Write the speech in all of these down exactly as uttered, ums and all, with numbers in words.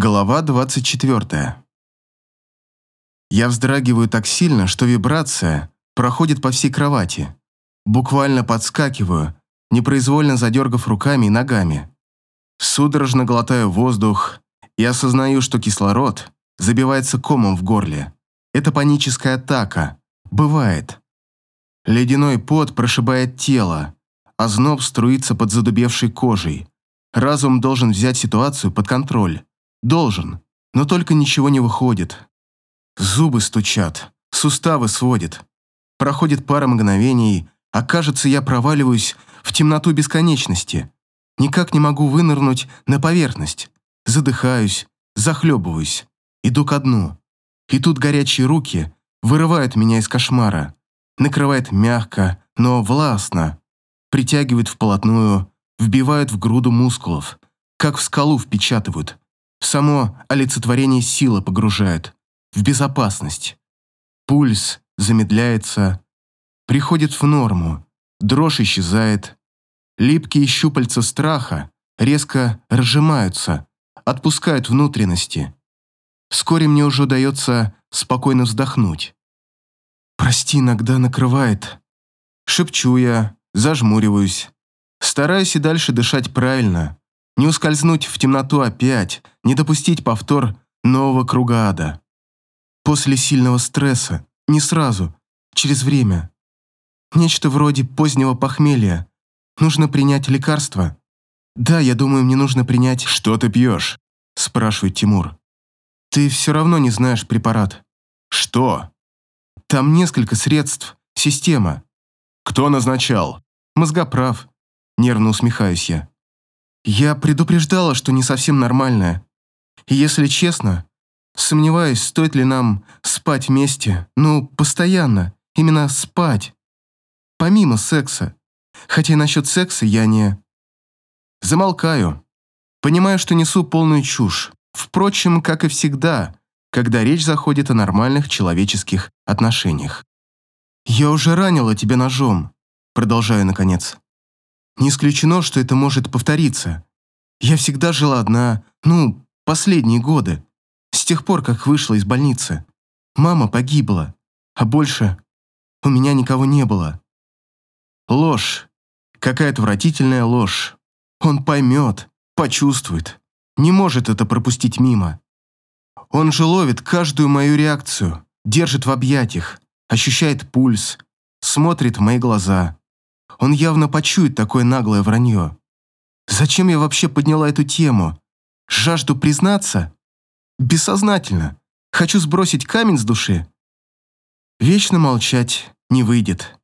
Глава двадцать четвёртая. Я вздрагиваю так сильно, что вибрация проходит по всей кровати. Буквально подскакиваю, непроизвольно задергав руками и ногами. Судорожно глотаю воздух и осознаю, что кислород забивается комом в горле. Это паническая атака. Бывает. Ледяной пот прошибает тело, а озноб струится под задубевшей кожей. Разум должен взять ситуацию под контроль. Должен, но только ничего не выходит. Зубы стучат, суставы сводит. Проходит пара мгновений, а кажется, я проваливаюсь в темноту бесконечности. Никак не могу вынырнуть на поверхность. Задыхаюсь, захлебываюсь, иду ко дну. И тут горячие руки вырывают меня из кошмара. Накрывает мягко, но властно. Притягивают вплотную, вбивают в груду мускулов, как в скалу впечатывают. В само олицетворение силы погружают, в безопасность. Пульс замедляется, приходит в норму, дрожь исчезает. Липкие щупальца страха резко разжимаются, отпускают внутренности. Вскоре мне уже удается спокойно вздохнуть. «Прости, иногда накрывает». Шепчу я, зажмуриваюсь. Стараюсь и дальше дышать правильно. Не ускользнуть в темноту опять, не допустить повтор нового круга ада. После сильного стресса, не сразу, через время. Нечто вроде позднего похмелья. Нужно принять лекарство. Да, я думаю, мне нужно принять... «Что ты пьешь?» – спрашивает Тимур. Ты все равно не знаешь препарат. «Что?» Там несколько средств, система. «Кто назначал?» Мозгоправ. Нервно усмехаюсь я. Я предупреждала, что не совсем нормальная. И если честно, сомневаюсь, стоит ли нам спать вместе. Ну, постоянно. Именно спать. Помимо секса. Хотя и насчет секса я не... Замолкаю. Понимаю, что несу полную чушь. Впрочем, как и всегда, когда речь заходит о нормальных человеческих отношениях. «Я уже ранила тебя ножом», продолжаю наконец. «Не исключено, что это может повториться. Я всегда жила одна, ну, последние годы, с тех пор, как вышла из больницы. Мама погибла, а больше у меня никого не было». Ложь. Какая отвратительная ложь. Он поймет, почувствует, не может это пропустить мимо. Он же ловит каждую мою реакцию, держит в объятиях, ощущает пульс, смотрит в мои глаза. Он явно почует такое наглое вранье. Зачем я вообще подняла эту тему? Жажду признаться? Бессознательно. Хочу сбросить камень с души? Вечно молчать не выйдет.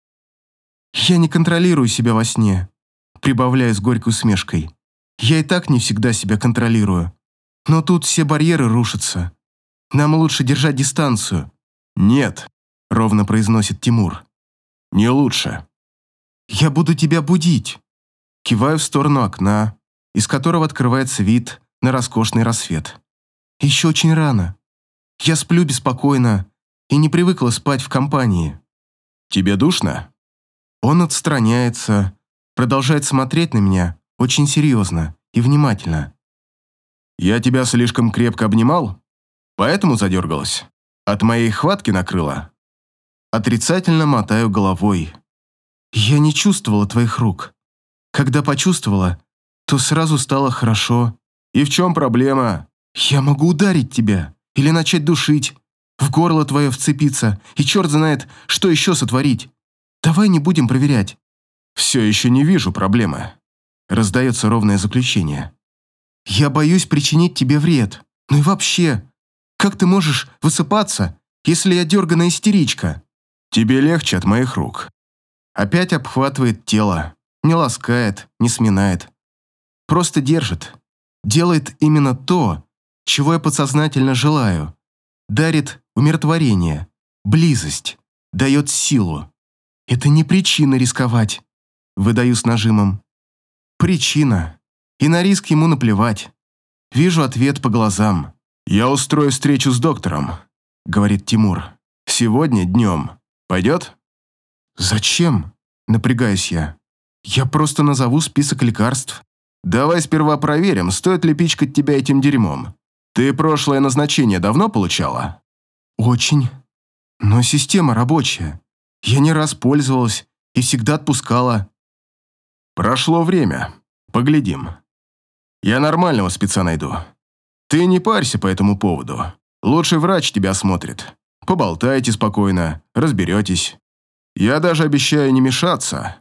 Я не контролирую себя во сне, прибавляю с горькой усмешкой. Я и так не всегда себя контролирую. Но тут все барьеры рушатся. Нам лучше держать дистанцию. «Нет», — ровно произносит Тимур. «Не лучше». «Я буду тебя будить». Киваю в сторону окна, из которого открывается вид на роскошный рассвет. Еще очень рано. Я сплю беспокойно и не привыкла спать в компании. «Тебе душно?» Он отстраняется, продолжает смотреть на меня очень серьезно и внимательно. «Я тебя слишком крепко обнимал? Поэтому задергалась? От моей хватки накрыла?» Отрицательно мотаю головой. Я не чувствовала твоих рук. Когда почувствовала, то сразу стало хорошо. И в чем проблема? Я могу ударить тебя или начать душить, в горло твое вцепиться, и черт знает, что еще сотворить. Давай не будем проверять. Все еще не вижу проблемы. Раздается ровное заключение. Я боюсь причинить тебе вред. Ну и вообще, как ты можешь высыпаться, если я дерганая истеричка? Тебе легче от моих рук. Опять обхватывает тело, не ласкает, не сминает. Просто держит. Делает именно то, чего я подсознательно желаю. Дарит умиротворение, близость, дает силу. Это не причина рисковать, выдаю с нажимом. Причина. И на риск ему наплевать. Вижу ответ по глазам. «Я устрою встречу с доктором», — говорит Тимур. «Сегодня днем. Пойдет?» «Зачем?» – напрягаюсь я. «Я просто назову список лекарств». «Давай сперва проверим, стоит ли пичкать тебя этим дерьмом. Ты прошлое назначение давно получала? Очень. Но система рабочая. Я не раз пользовалась и всегда отпускала. Прошло время. Поглядим. Я нормального спеца найду. Ты не парься по этому поводу. Лучший врач тебя осмотрит. Поболтайте спокойно, разберетесь. Я даже обещаю не мешаться.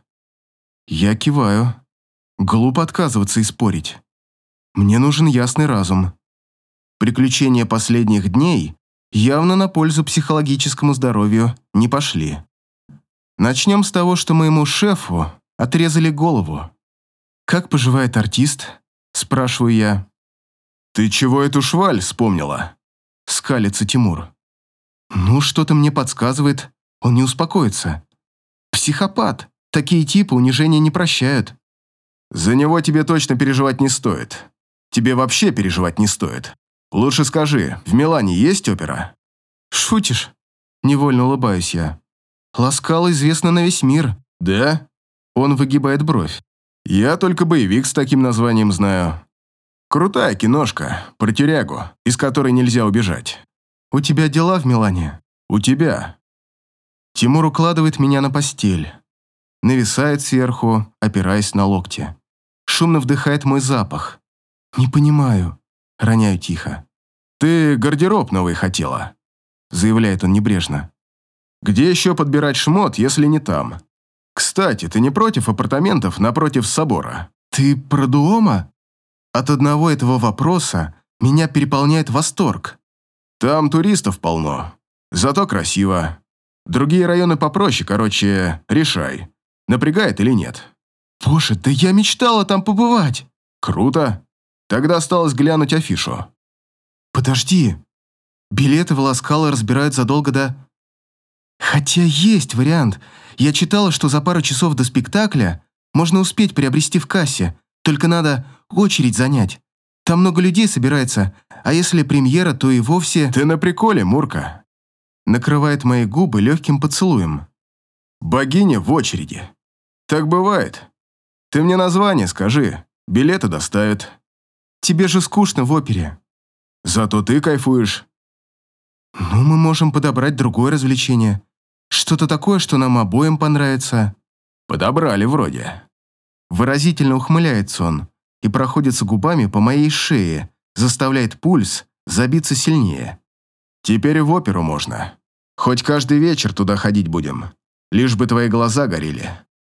Я киваю. Глупо отказываться и спорить. Мне нужен ясный разум. Приключения последних дней явно на пользу психологическому здоровью не пошли. Начнем с того, что моему шефу отрезали голову. «Как поживает артист?» – спрашиваю я. «Ты чего эту шваль вспомнила?» – скалится Тимур. «Ну, что-то мне подсказывает, он не успокоится. Психопат. Такие типы унижения не прощают». «За него тебе точно переживать не стоит. Тебе вообще переживать не стоит. Лучше скажи, в Милане есть опера?» «Шутишь?» – невольно улыбаюсь я. «Ласкала известна на весь мир». «Да?» Он выгибает бровь. «Я только боевик с таким названием знаю. Крутая киношка, про тюрягу, из которой нельзя убежать». «У тебя дела в Милане?» «У тебя». Тимур укладывает меня на постель. Нависает сверху, опираясь на локти. Шумно вдыхает мой запах. «Не понимаю», — роняю тихо. «Ты гардероб новый хотела», — заявляет он небрежно. «Где еще подбирать шмот, если не там? Кстати, ты не против апартаментов напротив собора?» «Ты про Дуома?» От одного этого вопроса меня переполняет восторг. «Там туристов полно, зато красиво. Другие районы попроще, короче, решай, напрягает или нет». «Боже, да я мечтала там побывать!» «Круто. Тогда осталось глянуть афишу». «Подожди. Билеты в Ласкало разбирают задолго до...» «Хотя есть вариант. Я читала, что за пару часов до спектакля можно успеть приобрести в кассе, только надо очередь занять. Там много людей собирается, а если премьера, то и вовсе...» «Ты на приколе, Мурка?» Накрывает мои губы легким поцелуем. «Богиня в очереди. Так бывает. Ты мне название скажи, билеты доставят». «Тебе же скучно в опере». «Зато ты кайфуешь». «Ну, мы можем подобрать другое развлечение. Что-то такое, что нам обоим понравится». «Подобрали вроде». Выразительно ухмыляется он и проходится губами по моей шее, заставляет пульс забиться сильнее. «Теперь в оперу можно. Хоть каждый вечер туда ходить будем, лишь бы твои глаза горели».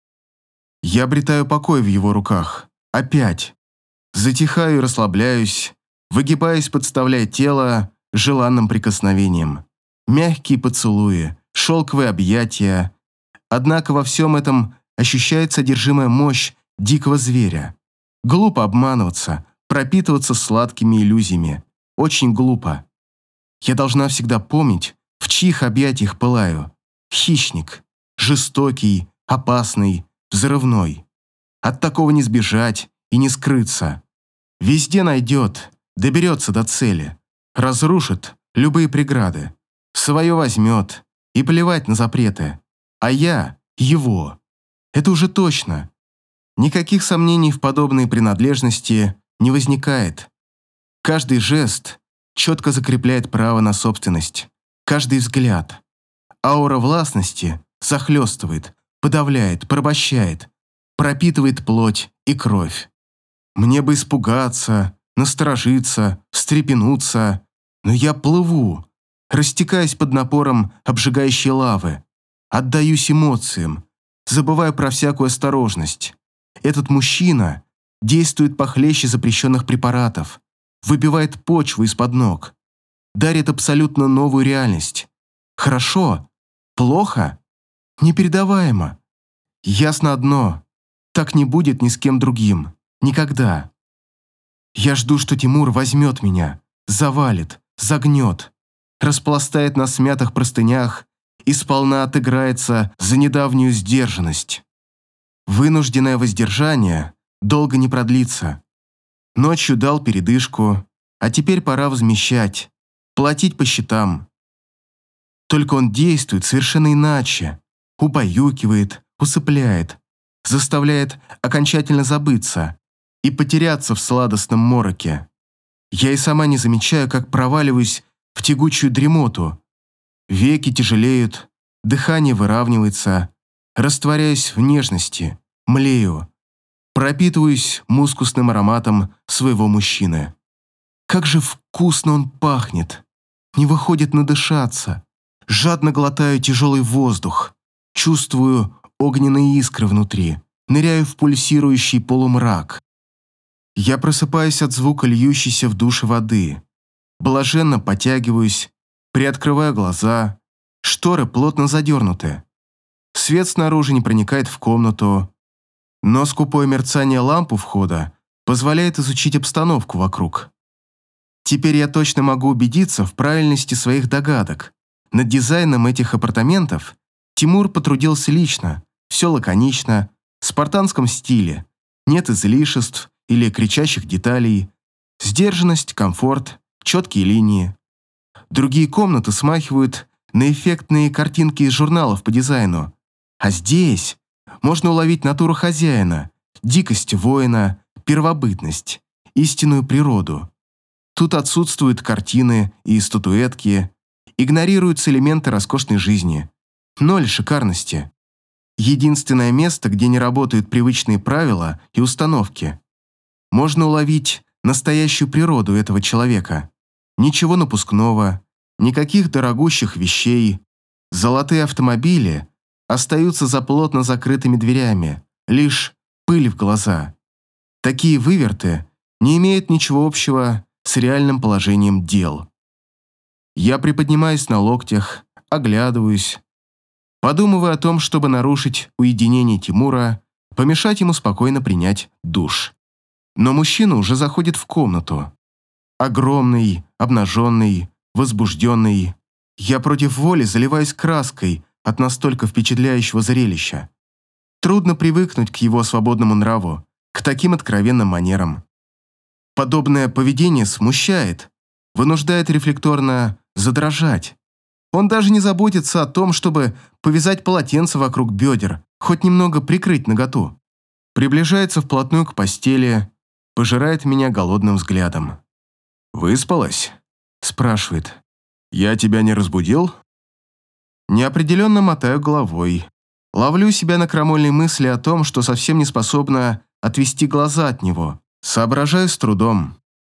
Я обретаю покой в его руках. Опять. Затихаю и расслабляюсь, выгибаюсь, подставляя тело желанным прикосновением. Мягкие поцелуи, шелковые объятия. Однако во всем этом ощущается содержимая мощь дикого зверя. Глупо обманываться, пропитываться сладкими иллюзиями. Очень глупо. Я должна всегда помнить, в чьих объятиях пылаю. Хищник. Жестокий, опасный, взрывной. От такого не сбежать и не скрыться. Везде найдет, доберется до цели. Разрушит любые преграды. Свое возьмет и плевать на запреты. А я его. Это уже точно. Никаких сомнений в подобной принадлежности не возникает. Каждый жест четко закрепляет право на собственность. Каждый взгляд. Аура властности захлестывает, подавляет, порабощает, пропитывает плоть и кровь. Мне бы испугаться, насторожиться, встрепенуться, но я плыву, растекаясь под напором обжигающей лавы, отдаюсь эмоциям, забываю про всякую осторожность. Этот мужчина действует похлеще запрещенных препаратов, выбивает почву из-под ног, дарит абсолютно новую реальность. Хорошо? Плохо? Непередаваемо. Ясно одно. Так не будет ни с кем другим. Никогда. Я жду, что Тимур возьмет меня, завалит, загнет, распластает на смятых простынях и сполна отыграется за недавнюю сдержанность. Вынужденное воздержание долго не продлится. Ночью дал передышку, а теперь пора возмещать, платить по счетам. Только он действует совершенно иначе, убаюкивает, усыпляет, заставляет окончательно забыться и потеряться в сладостном мороке. Я и сама не замечаю, как проваливаюсь в тягучую дремоту. Веки тяжелеют, дыхание выравнивается, растворяюсь в нежности, млею, пропитываюсь мускусным ароматом своего мужчины. Как же вкусно он пахнет! Не выходит надышаться. Жадно глотаю тяжелый воздух, чувствую огненные искры внутри, ныряю в пульсирующий полумрак. Я просыпаюсь от звука льющейся в душе воды, блаженно потягиваюсь, приоткрываю глаза, шторы плотно задернуты. Свет снаружи не проникает в комнату, но скупое мерцание ламп у входа позволяет изучить обстановку вокруг. Теперь я точно могу убедиться в правильности своих догадок. Над дизайном этих апартаментов Тимур потрудился лично, все лаконично, в спартанском стиле, нет излишеств или кричащих деталей, сдержанность, комфорт, четкие линии. Другие комнаты смахивают на эффектные картинки из журналов по дизайну, а здесь можно уловить натуру хозяина, дикость воина, первобытность, истинную природу. Тут отсутствуют картины и статуэтки, игнорируются элементы роскошной жизни. Ноль шикарности. Единственное место, где не работают привычные правила и установки. Можно уловить настоящую природу этого человека. Ничего напускного, никаких дорогущих вещей. Золотые автомобили остаются за плотно закрытыми дверями, лишь пыль в глаза. Такие выверты не имеют ничего общего с реальным положением дел. Я приподнимаюсь на локтях, оглядываюсь, подумывая о том, чтобы нарушить уединение Тимура, помешать ему спокойно принять душ. Но мужчина уже заходит в комнату. Огромный, обнаженный, возбужденный. Я против воли заливаюсь краской от настолько впечатляющего зрелища. Трудно привыкнуть к его свободному нраву, к таким откровенным манерам. Подобное поведение смущает, вынуждает рефлекторно задрожать. Он даже не заботится о том, чтобы повязать полотенце вокруг бедер, хоть немного прикрыть наготу. Приближается вплотную к постели, пожирает меня голодным взглядом. «Выспалась?» – спрашивает. «Я тебя не разбудил?» Неопределенно мотаю головой. Ловлю себя на крамольной мысли о том, что совсем не способна отвести глаза от него. Соображаю с трудом.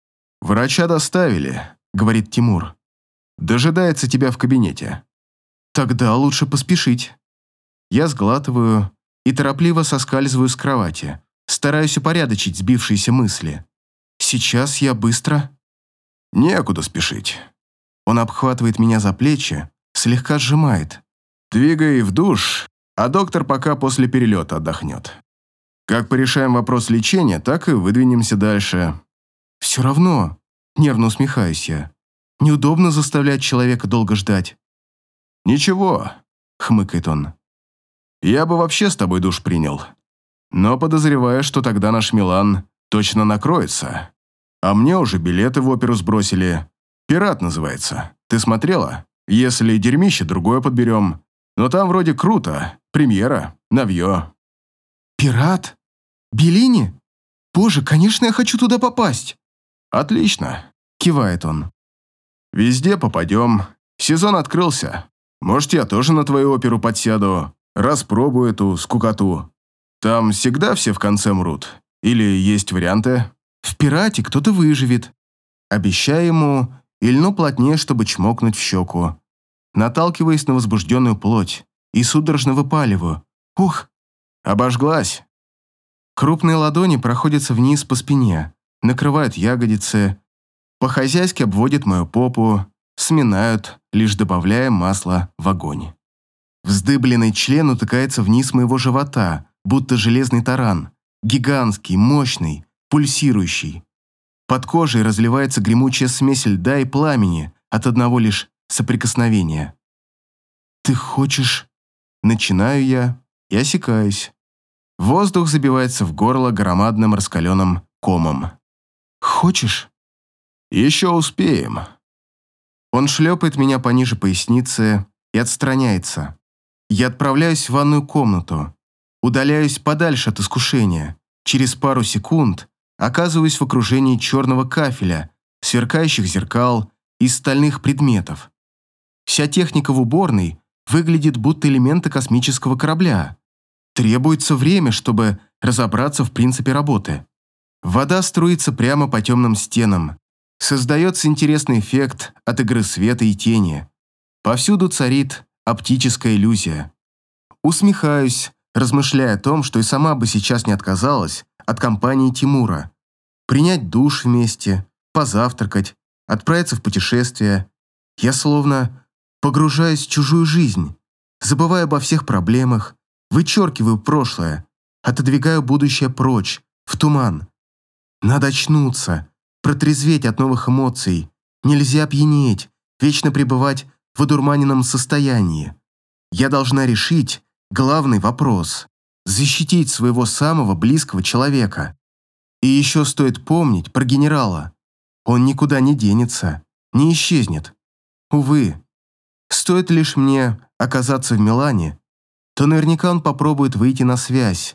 «Врача доставили», — говорит Тимур. «Дожидается тебя в кабинете». «Тогда лучше поспешить». Я сглатываю и торопливо соскальзываю с кровати, стараюсь упорядочить сбившиеся мысли. «Сейчас я быстро...» «Некуда спешить». Он обхватывает меня за плечи, слегка сжимает. «Двигай в душ, а доктор пока после перелета отдохнет. Как порешаем вопрос лечения, так и выдвинемся дальше». «Все равно», — нервно усмехаюсь я. «Неудобно заставлять человека долго ждать». «Ничего», — хмыкает он. «Я бы вообще с тобой душ принял. Но подозреваю, что тогда наш Милан точно накроется. А мне уже билеты в оперу сбросили. «Пират» называется. Ты смотрела? Если дерьмище, другое подберем. Но там вроде круто. Премьера. Навье». «Пират? Беллини? Боже, конечно, я хочу туда попасть!» «Отлично», — кивает он. «Везде попадем. Сезон открылся. Может, я тоже на твою оперу подсяду, распробую эту скукоту. Там всегда все в конце мрут? Или есть варианты?» «В «Пирате» кто-то выживет». Обещаю ему и льну плотнее, чтобы чмокнуть в щеку. Наталкиваясь на возбужденную плоть и судорожно выпаливаю. «Ух!» «Обожглась». Крупные ладони проходятся вниз по спине, накрывают ягодицы, по-хозяйски обводят мою попу, сминают, лишь добавляя масла в огонь. Вздыбленный член утыкается вниз моего живота, будто железный таран, гигантский, мощный, пульсирующий. Под кожей разливается гремучая смесь льда и пламени от одного лишь соприкосновения. «Ты хочешь?» Начинаю я и осекаюсь. Воздух забивается в горло громадным раскаленным комом. «Хочешь?» «Еще успеем». Он шлепает меня пониже поясницы и отстраняется. Я отправляюсь в ванную комнату, удаляюсь подальше от искушения. Через пару секунд оказываюсь в окружении черного кафеля сверкающих зеркал и стальных предметов. Вся техника в уборной выглядит будто элементы космического корабля. Требуется время, чтобы разобраться в принципе работы. Вода струится прямо по темным стенам. Создается интересный эффект от игры света и тени. Повсюду царит оптическая иллюзия. Усмехаюсь, размышляя о том, что и сама бы сейчас не отказалась от компании Тимура. Принять душ вместе, позавтракать, отправиться в путешествие. Я словно погружаюсь в чужую жизнь, забываю обо всех проблемах, вычеркиваю прошлое, отодвигаю будущее прочь, в туман. Надо очнуться, протрезветь от новых эмоций. Нельзя пьянеть, вечно пребывать в одурманенном состоянии. Я должна решить главный вопрос – защитить своего самого близкого человека. И еще стоит помнить про генерала. Он никуда не денется, не исчезнет. Увы, стоит лишь мне оказаться в Милане, то наверняка он попробует выйти на связь.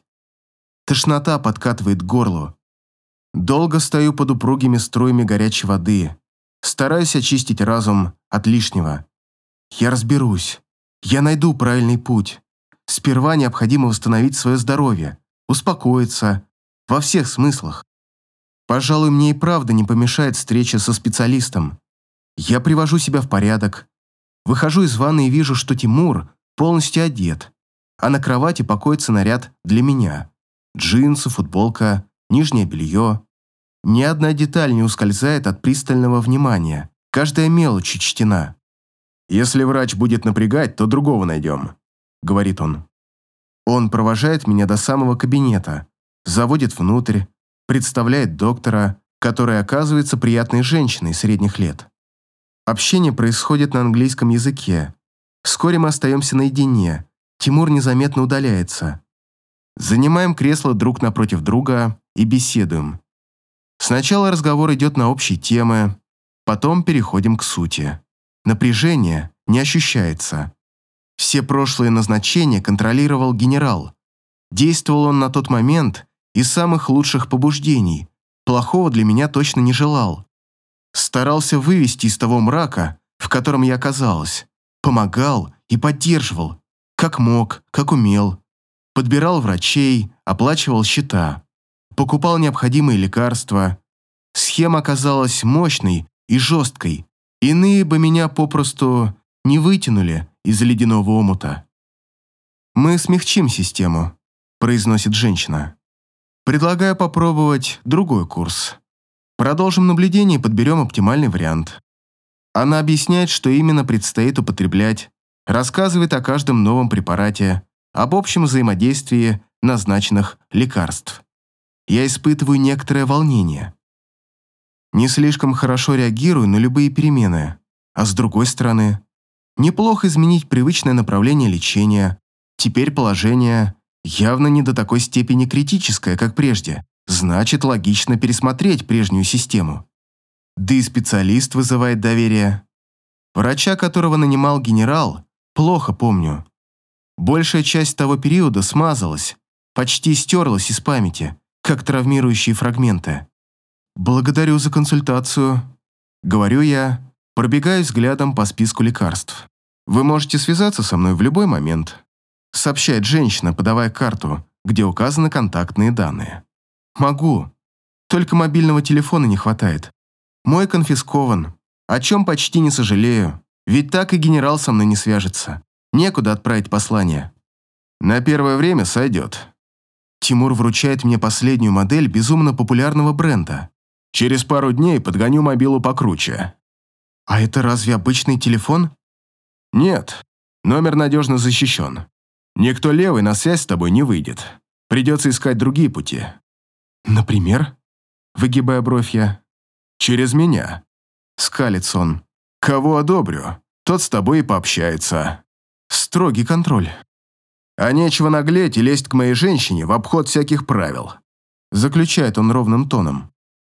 Тошнота подкатывает к горлу. Долго стою под упругими струями горячей воды, стараюсь очистить разум от лишнего. Я разберусь, я найду правильный путь. Сперва необходимо восстановить свое здоровье, успокоиться, во всех смыслах. Пожалуй, мне и правда не помешает встреча со специалистом. Я привожу себя в порядок, выхожу из ванны и вижу, что Тимур полностью одет, а на кровати покоится наряд для меня. Джинсы, футболка, нижнее белье. Ни одна деталь не ускользает от пристального внимания, каждая мелочь учтена. «Если врач будет напрягать, то другого найдем», — говорит он. Он провожает меня до самого кабинета, заводит внутрь, представляет доктора, которая оказывается приятной женщиной средних лет. Общение происходит на английском языке. Вскоре мы остаемся наедине. Тимур незаметно удаляется. Занимаем кресло друг напротив друга и беседуем. Сначала разговор идет на общие темы, потом переходим к сути. Напряжение не ощущается. Все прошлые назначения контролировал генерал. Действовал он на тот момент из самых лучших побуждений. Плохого для меня точно не желал. Старался вывести из того мрака, в котором я оказалась. Помогал и поддерживал, как мог, как умел. Подбирал врачей, оплачивал счета. Покупал необходимые лекарства. Схема оказалась мощной и жесткой. Иные бы меня попросту не вытянули из ледяного омута. «Мы смягчим систему», – произносит женщина. «Предлагаю попробовать другой курс. Продолжим наблюдение и подберем оптимальный вариант». Она объясняет, что именно предстоит употреблять, рассказывает о каждом новом препарате, об общем взаимодействии назначенных лекарств. Я испытываю некоторое волнение. Не слишком хорошо реагирую на любые перемены, а с другой стороны, неплохо изменить привычное направление лечения. Теперь положение явно не до такой степени критическое, как прежде. Значит, логично пересмотреть прежнюю систему. Да и специалист вызывает доверие. Врача, которого нанимал генерал, плохо помню. Большая часть того периода смазалась, почти стерлась из памяти, как травмирующие фрагменты. «Благодарю за консультацию», — говорю я, пробегая взглядом по списку лекарств. «Вы можете связаться со мной в любой момент», — сообщает женщина, подавая карту, где указаны контактные данные. «Могу. Только мобильного телефона не хватает. Мой конфискован, о чем почти не сожалею, ведь так и генерал со мной не свяжется. Некуда отправить послание». «На первое время сойдет». Тимур вручает мне последнюю модель безумно популярного бренда. «Через пару дней подгоню мобилу покруче». «А это разве обычный телефон?» «Нет, номер надежно защищен. Никто левый на связь с тобой не выйдет. Придется искать другие пути». «Например?» – выгибая бровь я. «Через меня». Скалится он. «Кого одобрю, тот с тобой и пообщается». Строгий контроль. «А нечего наглеть и лезть к моей женщине в обход всяких правил», – заключает он ровным тоном.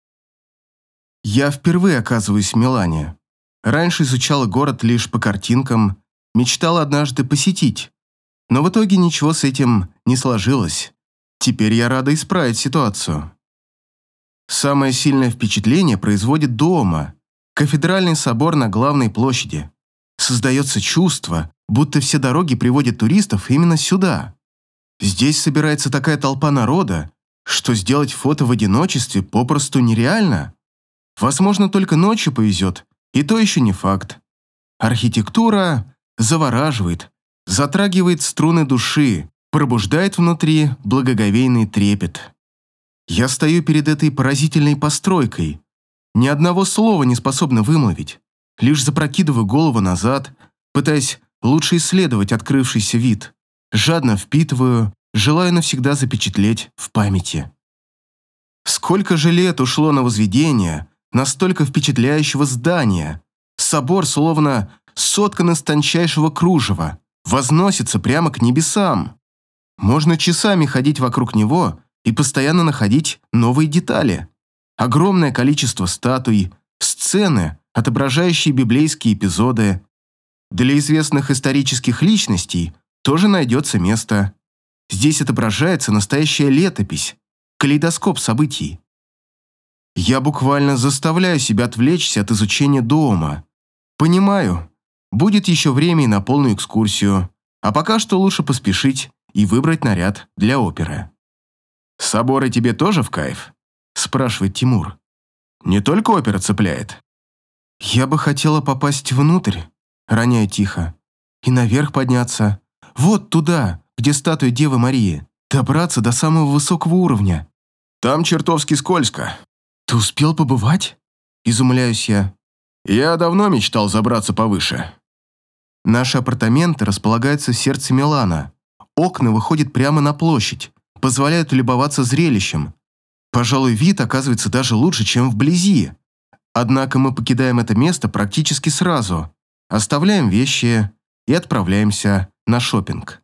Я впервые оказываюсь в Милане. Раньше изучала город лишь по картинкам, мечтала однажды посетить, но в итоге ничего с этим не сложилось. Теперь я рада исправить ситуацию. Самое сильное впечатление производит дома, кафедральный собор на главной площади. Создается чувство, будто все дороги приводят туристов именно сюда. Здесь собирается такая толпа народа, что сделать фото в одиночестве попросту нереально. Возможно, только ночью повезет, и то еще не факт. Архитектура завораживает, затрагивает струны души, пробуждает внутри благоговейный трепет. Я стою перед этой поразительной постройкой, ни одного слова не способна вымолвить, лишь запрокидываю голову назад, пытаясь лучше исследовать открывшийся вид, жадно впитываю, желаю навсегда запечатлеть в памяти. Сколько же лет ушло на возведение настолько впечатляющего здания? Собор, словно соткан из тончайшего кружева, возносится прямо к небесам. Можно часами ходить вокруг него и постоянно находить новые детали. Огромное количество статуй, сцены, отображающие библейские эпизоды. Для известных исторических личностей тоже найдется место. Здесь отображается настоящая летопись, калейдоскоп событий. Я буквально заставляю себя отвлечься от изучения дома. Понимаю, будет еще время и на полную экскурсию, а пока что лучше поспешить и выбрать наряд для оперы. «Соборы тебе тоже в кайф?» – спрашивает Тимур. «Не только опера цепляет?» «Я бы хотела попасть внутрь», – роняю тихо, – «и наверх подняться. Вот туда, где статуя Девы Марии. Добраться до самого высокого уровня». «Там чертовски скользко». «Ты успел побывать?» – изумляюсь я. «Я давно мечтал забраться повыше». Наши апартаменты располагаются в сердце Милана. Окна выходят прямо на площадь, позволяют любоваться зрелищем. Пожалуй, вид оказывается даже лучше, чем вблизи. Однако мы покидаем это место практически сразу, оставляем вещи и отправляемся на шопинг.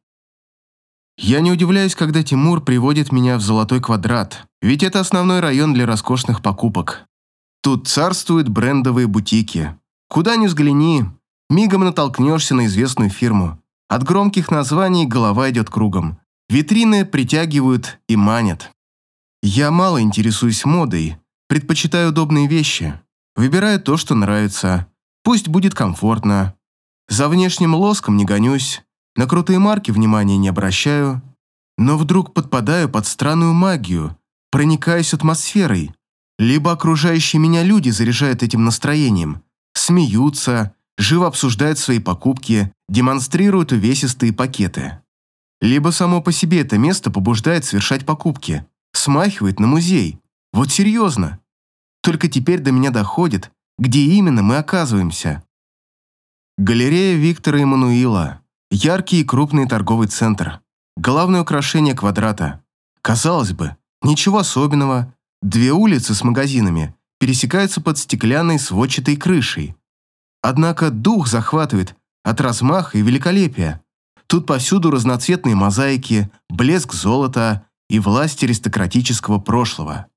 Я не удивляюсь, когда Тимур приводит меня в Золотой квадрат, ведь это основной район для роскошных покупок. Тут царствуют брендовые бутики. Куда ни взгляни, мигом натолкнешься на известную фирму. От громких названий голова идет кругом. Витрины притягивают и манят. Я мало интересуюсь модой, предпочитаю удобные вещи. Выбираю то, что нравится. Пусть будет комфортно. За внешним лоском не гонюсь, на крутые марки внимания не обращаю. Но вдруг подпадаю под странную магию, проникаюсь атмосферой. Либо окружающие меня люди заряжают этим настроением, смеются, живо обсуждают свои покупки, демонстрируют увесистые пакеты. Либо само по себе это место побуждает совершать покупки, смахивает на музей. Вот серьезно. Только теперь до меня доходит, где именно мы оказываемся. Галерея Виктора Эммануила. Яркий и крупный торговый центр. Главное украшение квадрата. Казалось бы, ничего особенного. Две улицы с магазинами пересекаются под стеклянной сводчатой крышей. Однако дух захватывает от размаха и великолепия. Тут повсюду разноцветные мозаики, блеск золота и власть аристократического прошлого.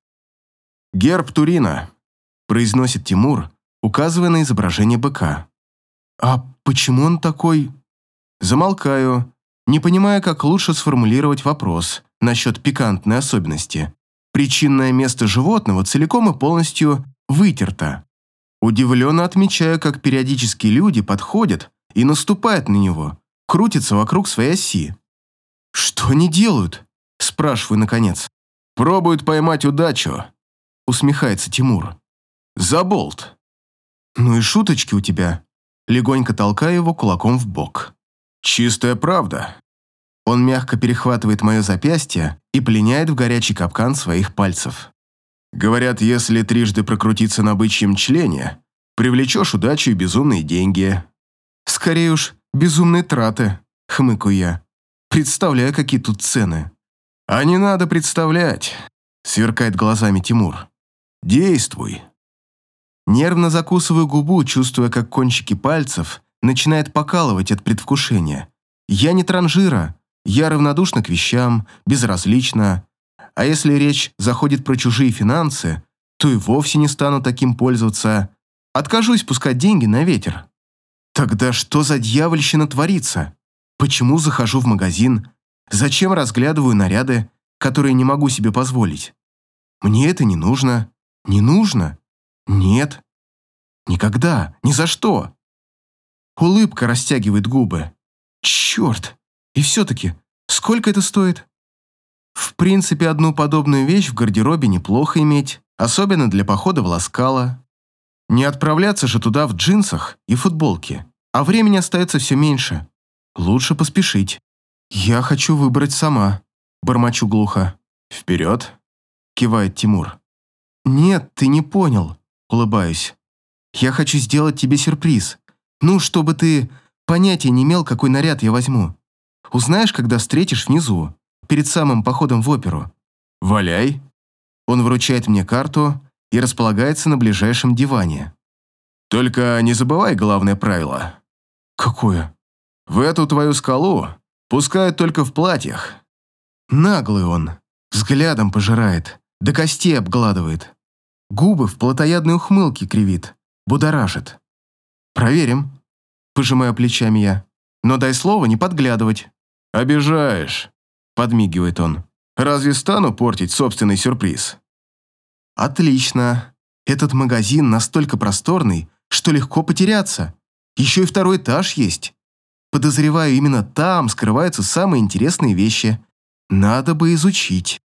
«Герб Турина», – произносит Тимур, указывая на изображение быка. «А почему он такой?» Замолкаю, не понимая, как лучше сформулировать вопрос насчет пикантной особенности. Причинное место животного целиком и полностью вытерто. Удивленно отмечаю, как периодически люди подходят и наступают на него, крутятся вокруг своей оси. «Что они делают?» – спрашиваю наконец. «Пробуют поймать удачу», – усмехается Тимур. «За болт». «Ну и шуточки у тебя». Легонько толкаю его кулаком в бок. «Чистая правда». Он мягко перехватывает мое запястье и пленяет в горячий капкан своих пальцев. «Говорят, если трижды прокрутиться на бычьем члене, привлечешь удачу и безумные деньги». «Скорее уж, безумные траты», — хмыкаю я. «Представляю, какие тут цены». «А не надо представлять», — сверкает глазами Тимур. «Действуй». Нервно закусываю губу, чувствуя, как кончики пальцев начинает покалывать от предвкушения. Я не транжира, я равнодушна к вещам, безразлична. А если речь заходит про чужие финансы, то и вовсе не стану таким пользоваться. Откажусь пускать деньги на ветер. Тогда что за дьявольщина творится? Почему захожу в магазин? Зачем разглядываю наряды, которые не могу себе позволить? Мне это не нужно. Не нужно? Нет. Никогда. Ни за что. Улыбка растягивает губы. Черт. И все-таки, сколько это стоит? В принципе, одну подобную вещь в гардеробе неплохо иметь, особенно для похода в Ласкало. Не отправляться же туда в джинсах и футболке, а времени остается все меньше. Лучше поспешить. Я хочу выбрать сама, бормочу глухо. Вперед, кивает Тимур. Нет, ты не понял, улыбаюсь. Я хочу сделать тебе сюрприз. Ну, чтобы ты понятия не имел, какой наряд я возьму. Узнаешь, когда встретишь внизу, перед самым походом в оперу. Валяй. Он вручает мне карту и располагается на ближайшем диване. Только не забывай главное правило. Какое? В эту твою скалу пускают только в платьях. Наглый он. Взглядом пожирает, до костей обгладывает. Губы в плотоядной ухмылке кривит, будоражит. Проверим. Пожимаю плечами я. Но дай слово не подглядывать. Обижаешь, подмигивает он. Разве стану портить собственный сюрприз? Отлично. Этот магазин настолько просторный, что легко потеряться. Еще и второй этаж есть. Подозреваю, именно там скрываются самые интересные вещи. Надо бы изучить.